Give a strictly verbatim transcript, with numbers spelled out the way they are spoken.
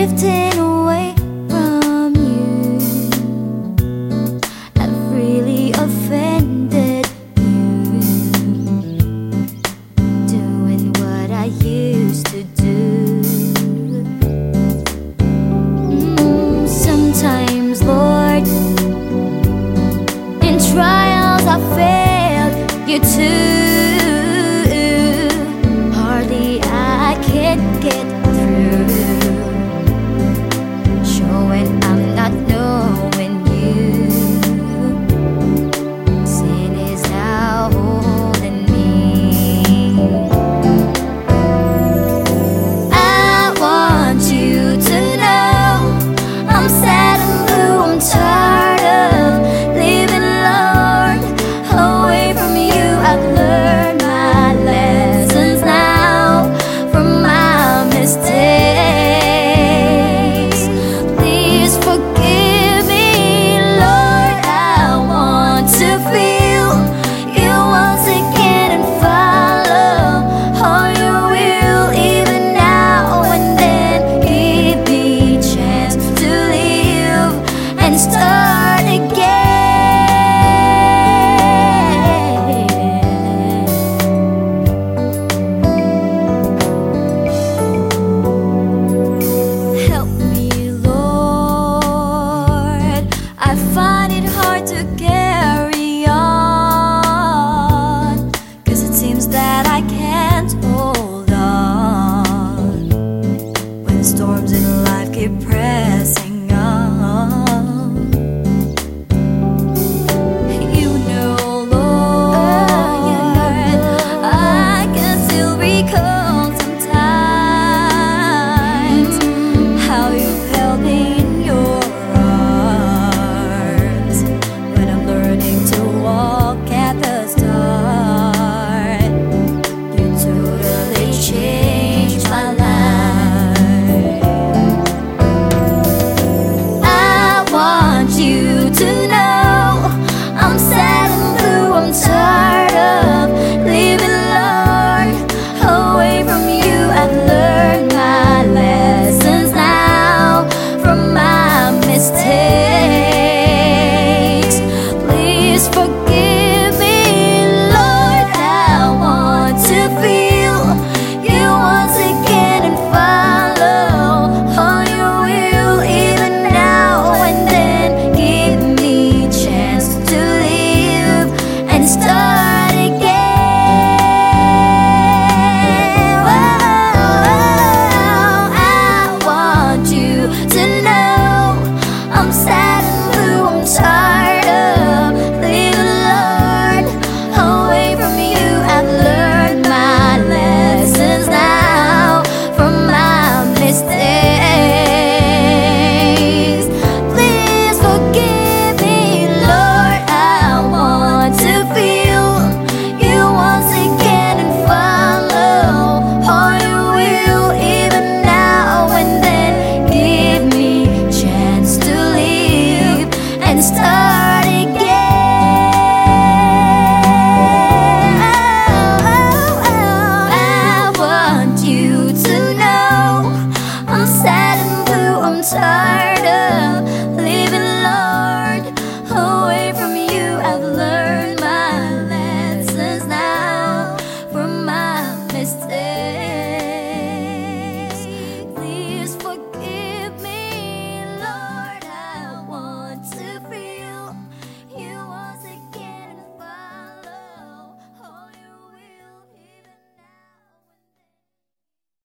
drifting away from you. I've really offended you, doing what I used to do. mm, Sometimes, Lord, in trials I failed you too. Hardly I can get through, showing I'm not knowing you. Sin is now holding me. I want you to know I'm sad and blue. I'm tired of living, Lord, away from you. I've learned my lessons now from my mistakes. Please forgive me, Lord. I want to feel you once again and follow all your will, even now and then. Give me a chance to live and start again. Help me, Lord. I find it hard to carry on, 'cause it seems that I can't hold on when storms in life keep pressing on. You know, Lord, I can still recall sometimes how you've held me in your arms when I'm learning to walk at the start. You totally changed my life. I want you to know I'm sad and blue. I'm tired of living, Lord, away from you. I've learned my lessons now from my mistakes. Please forgive me, Lord. I want to feel